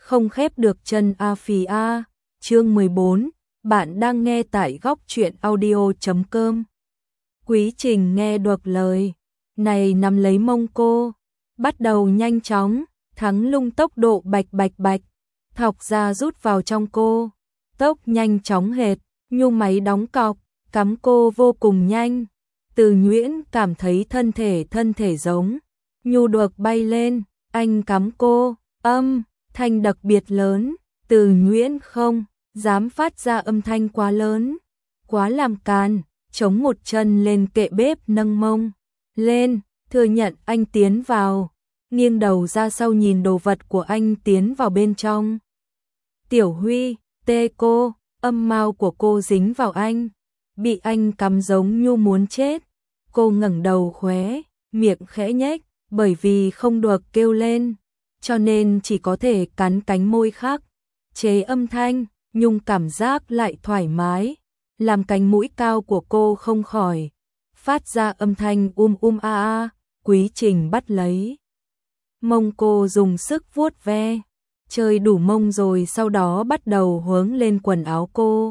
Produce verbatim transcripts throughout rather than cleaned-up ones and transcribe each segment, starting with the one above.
không khép được chân a phì a. Chương mười bốn, bạn đang nghe tại góc truyện audio chấm com. Quý Trình nghe được lời này nắm lấy mông cô, bắt đầu nhanh chóng, thắng lung tốc độ bạch bạch bạch, thọc ra rút vào trong cô, tốc nhanh chóng hệt, nhu máy đóng cọc, cắm cô vô cùng nhanh. Từ Nhuyễn cảm thấy thân thể thân thể giống nhu được bay lên, anh cắm cô, âm thanh đặc biệt lớn, Từ Nhuyễn không dám phát ra âm thanh quá lớn, quá làm càn, chống một chân lên kệ bếp nâng mông lên, thừa nhận anh tiến vào, nghiêng đầu ra sau nhìn đồ vật của anh tiến vào bên trong. Tiểu Huy, tê cô, âm mao của cô dính vào anh, bị anh cắm giống nhu muốn chết. Cô ngẩng đầu khóe, miệng khẽ nhếch, bởi vì không được kêu lên, cho nên chỉ có thể cắn cánh môi khác, chế âm thanh, nhưng cảm giác lại thoải mái, làm cánh mũi cao của cô không khỏi phát ra âm thanh um um a a. Quý Trình bắt lấy mông cô dùng sức vuốt ve, chơi đủ mông rồi sau đó bắt đầu hướng lên quần áo cô.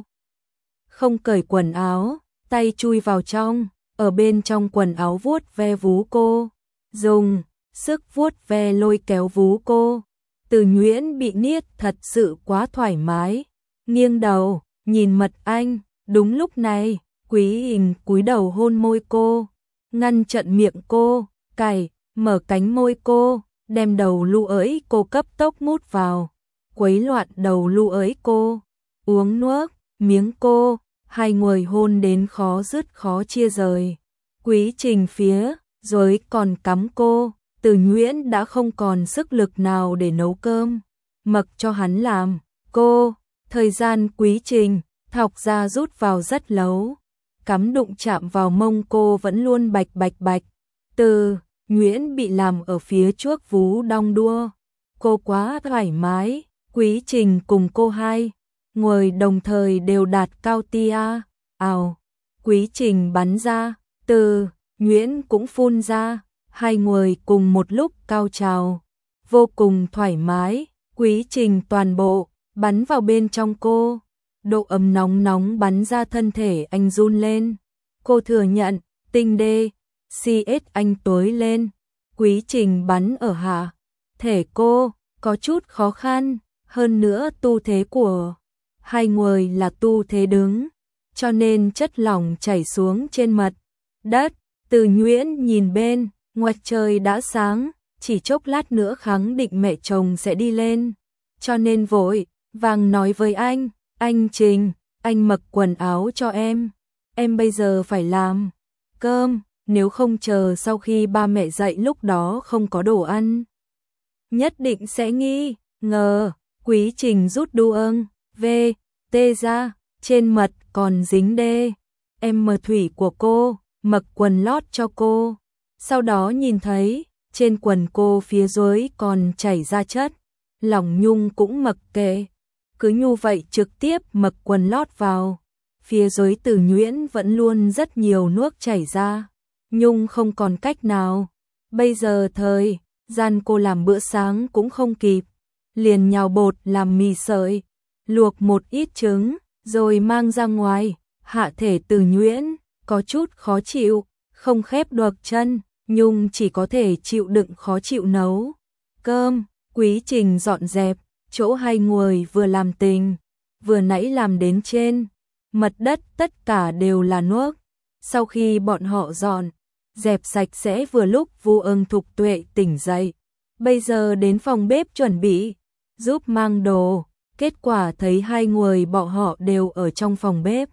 Không cởi quần áo, tay chui vào trong, ở bên trong quần áo vuốt ve vú cô, dùng sức vuốt ve lôi kéo vú cô. Từ Nhuyễn bị niết thật sự quá thoải mái, nghiêng đầu, nhìn mặt anh, đúng lúc này, Quý Hình cúi đầu hôn môi cô, ngăn chặn miệng cô, cày, mở cánh môi cô, đem đầu lu ới cô cấp tốc mút vào, quấy loạn đầu lu ới cô, uống nước, miếng cô, hai người hôn đến khó dứt khó chia rời. Quý Trình phía dưới còn cắm cô, Từ Nhuyễn đã không còn sức lực nào để nấu cơm, mặc cho hắn làm. Cô, thời gian Quý Trình thọc ra rút vào rất lâu, cắm đụng chạm vào mông cô vẫn luôn bạch bạch bạch. Từ Nhuyễn bị làm ở phía trước vú đong đua, cô quá thoải mái. Quý Trình cùng cô hai người đồng thời đều đạt cao tia, ào, Quý Trình bắn ra, Từ Nhuyễn cũng phun ra, hai người cùng một lúc cao trào, vô cùng thoải mái. Quý Trình toàn bộ bắn vào bên trong cô, độ ấm nóng nóng bắn ra thân thể anh run lên. Cô thừa nhận, tinh đê, xê ét anh tối lên. Quý Trình bắn ở hạ thể cô, có chút khó khăn, hơn nữa tu thế của hai người là tu thế đứng, cho nên chất lỏng chảy xuống trên mặt đất. Từ Nhuyễn nhìn bên, ngoài trời đã sáng, chỉ chốc lát nữa khẳng định mẹ chồng sẽ đi lên, cho nên vội vàng nói với anh, anh Trình, anh mặc quần áo cho em, em bây giờ phải làm cơm, nếu không chờ sau khi ba mẹ dậy lúc đó không có đồ ăn, nhất định sẽ nghi ngờ. Quý Trình rút đu âng, vê, tê ra, trên mật còn dính đê, em mờ thủy của cô, mặc quần lót cho cô, sau đó nhìn thấy, trên quần cô phía dưới còn chảy ra chất, lỏng nhung cũng mặc kệ, cứ nhu vậy trực tiếp mặc quần lót vào, phía dưới Từ Nhuyễn vẫn luôn rất nhiều nước chảy ra, nhung không còn cách nào, bây giờ thời gian cô làm bữa sáng cũng không kịp, liền nhào bột làm mì sợi, luộc một ít trứng, rồi mang ra ngoài. Hạ thể Từ Nhuyễn có chút khó chịu, không khép được chân, nhưng chỉ có thể chịu đựng khó chịu nấu cơm. Quý Trình dọn dẹp chỗ hai người vừa làm tình, vừa nãy làm đến trên mặt đất tất cả đều là nước. Sau khi bọn họ dọn dẹp sạch sẽ vừa lúc Vu Ưng Thục Tuệ tỉnh dậy, bây giờ đến phòng bếp chuẩn bị giúp mang đồ, kết quả thấy hai người bọn họ đều ở trong phòng bếp.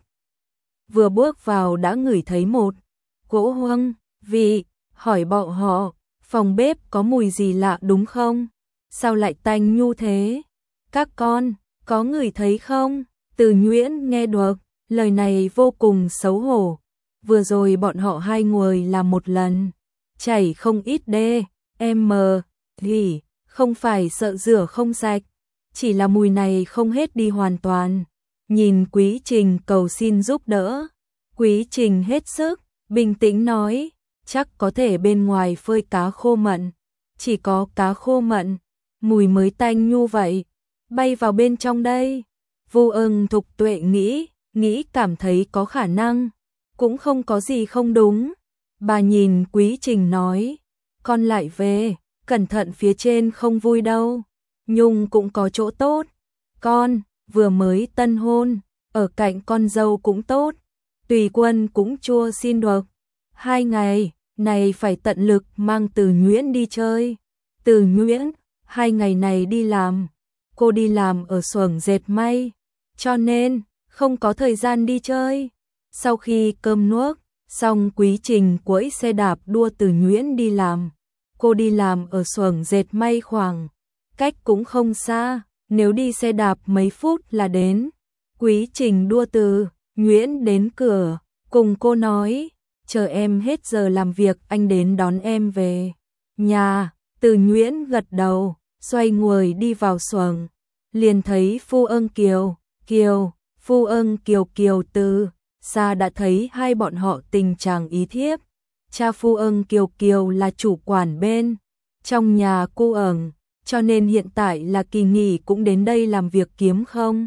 Vừa bước vào đã ngửi thấy một cỗ hương vị, hỏi bọn họ, phòng bếp có mùi gì lạ đúng không? Sao lại tanh nhu thế? Các con, có ngửi thấy không? Từ Nhuyễn nghe được, lời này vô cùng xấu hổ. Vừa rồi bọn họ hai người làm một lần, chảy không ít đê, em mờ, thì không phải sợ rửa không sạch, chỉ là mùi này không hết đi hoàn toàn. Nhìn Quý Trình cầu xin giúp đỡ, Quý Trình hết sức bình tĩnh nói, chắc có thể bên ngoài phơi cá khô mận, chỉ có cá khô mận, mùi mới tanh nhu vậy. bay vào bên trong đây. Vu Ưng Thục Tuệ nghĩ, nghĩ cảm thấy có khả năng, cũng không có gì không đúng. Bà nhìn Quý Trình nói, con lại về, cẩn thận phía trên không vui đâu, Nhung cũng có chỗ tốt. Con, vừa mới tân hôn, ở cạnh con dâu cũng tốt, tùy quân cũng chua xin được. Hai ngày, này phải tận lực mang Từ Nhuyễn đi chơi. Từ Nhuyễn, hai ngày này đi làm, cô đi làm ở xưởng dệt may, cho nên không có thời gian đi chơi. Sau khi cơm nước xong, Quý Trình cưỡi xe đạp đua Từ Nhuyễn đi làm. Cô đi làm ở xưởng dệt may khoảng cách cũng không xa, nếu đi xe đạp mấy phút là đến. Quý Trình đua Từ Nhuyễn đến cửa, cùng cô nói, chờ em hết giờ làm việc anh đến đón em về nhà. Từ Nhuyễn gật đầu, xoay người đi vào xưởng, liền thấy Phu Ưng Kiều, Kiều, Phu Ưng Kiều Kiều từ xa đã thấy hai bọn họ tình chàng ý thiếp. Cha Phu Ưng Kiều Kiều là chủ quản bên trong nhà cô ở, cho nên hiện tại là kỳ nghỉ cũng đến đây làm việc kiếm không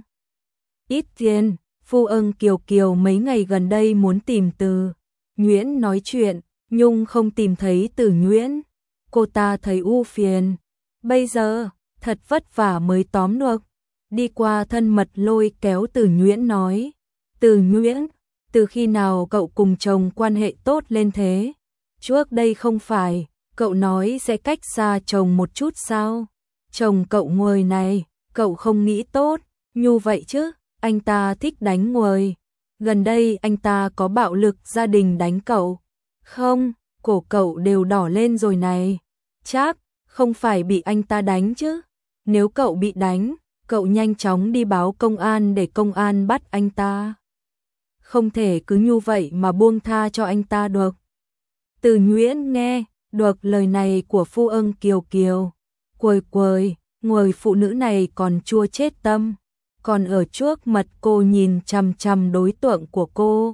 ít tiền. Phu Ưng Kiều Kiều mấy ngày gần đây muốn tìm Từ Nhuyễn nói chuyện, Nhung không tìm thấy Từ Nhuyễn, cô ta thấy u phiền. Bây giờ, thật vất vả mới tóm được. Đi qua thân mật lôi kéo Từ Nhuyễn nói, Từ Nhuyễn, từ khi nào cậu cùng chồng quan hệ tốt lên thế? Trước đây không phải, cậu nói sẽ cách xa chồng một chút sao? Chồng cậu người này, cậu không nghĩ tốt, như vậy chứ, anh ta thích đánh người. Gần đây anh ta có bạo lực gia đình đánh cậu. Không, cổ cậu đều đỏ lên rồi này. Chắc, không phải bị anh ta đánh chứ. Nếu cậu bị đánh, cậu nhanh chóng đi báo công an để công an bắt anh ta. Không thể cứ như vậy mà buông tha cho anh ta được. Từ Nhuyễn nghe được lời này của Phu Ưng Kiều Kiều, quời quời, người phụ nữ này còn chua chết tâm, còn ở trước mặt cô nhìn chằm chằm đối tượng của cô.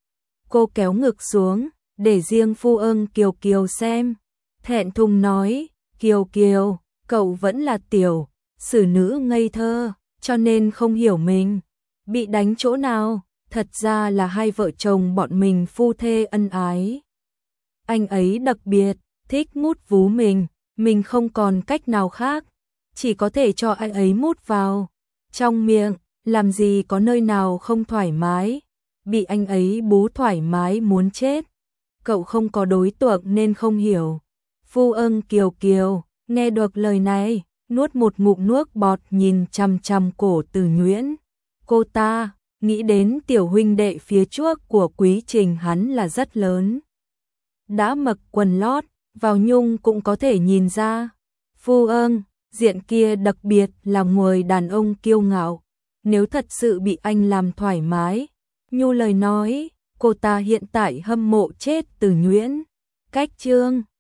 Cô kéo ngực xuống, để riêng Phu Ưng Kiều Kiều xem, thẹn thùng nói, Kiều Kiều, cậu vẫn là tiểu xử nữ ngây thơ, cho nên không hiểu mình bị đánh chỗ nào. Thật ra là hai vợ chồng bọn mình phu thê ân ái. Anh ấy đặc biệt thích mút vú mình, mình không còn cách nào khác, chỉ có thể cho anh ấy mút vào trong miệng, làm gì có nơi nào không thoải mái, bị anh ấy bú thoải mái muốn chết. Cậu không có đối tượng nên không hiểu. Phu Ưng Kiều Kiều nghe được lời này, nuốt một ngụm nước bọt nhìn chằm chằm cổ Từ Nhuyễn. Cô ta nghĩ đến tiểu huynh đệ phía trước của Quý Trình hắn là rất lớn, đã mặc quần lót vào nhung cũng có thể nhìn ra. Phu Ưng diện kia đặc biệt là người đàn ông kiêu ngạo, nếu thật sự bị anh làm thoải mái, như lời nói, cô ta hiện tại hâm mộ chết Từ Nhuyễn. Cách chương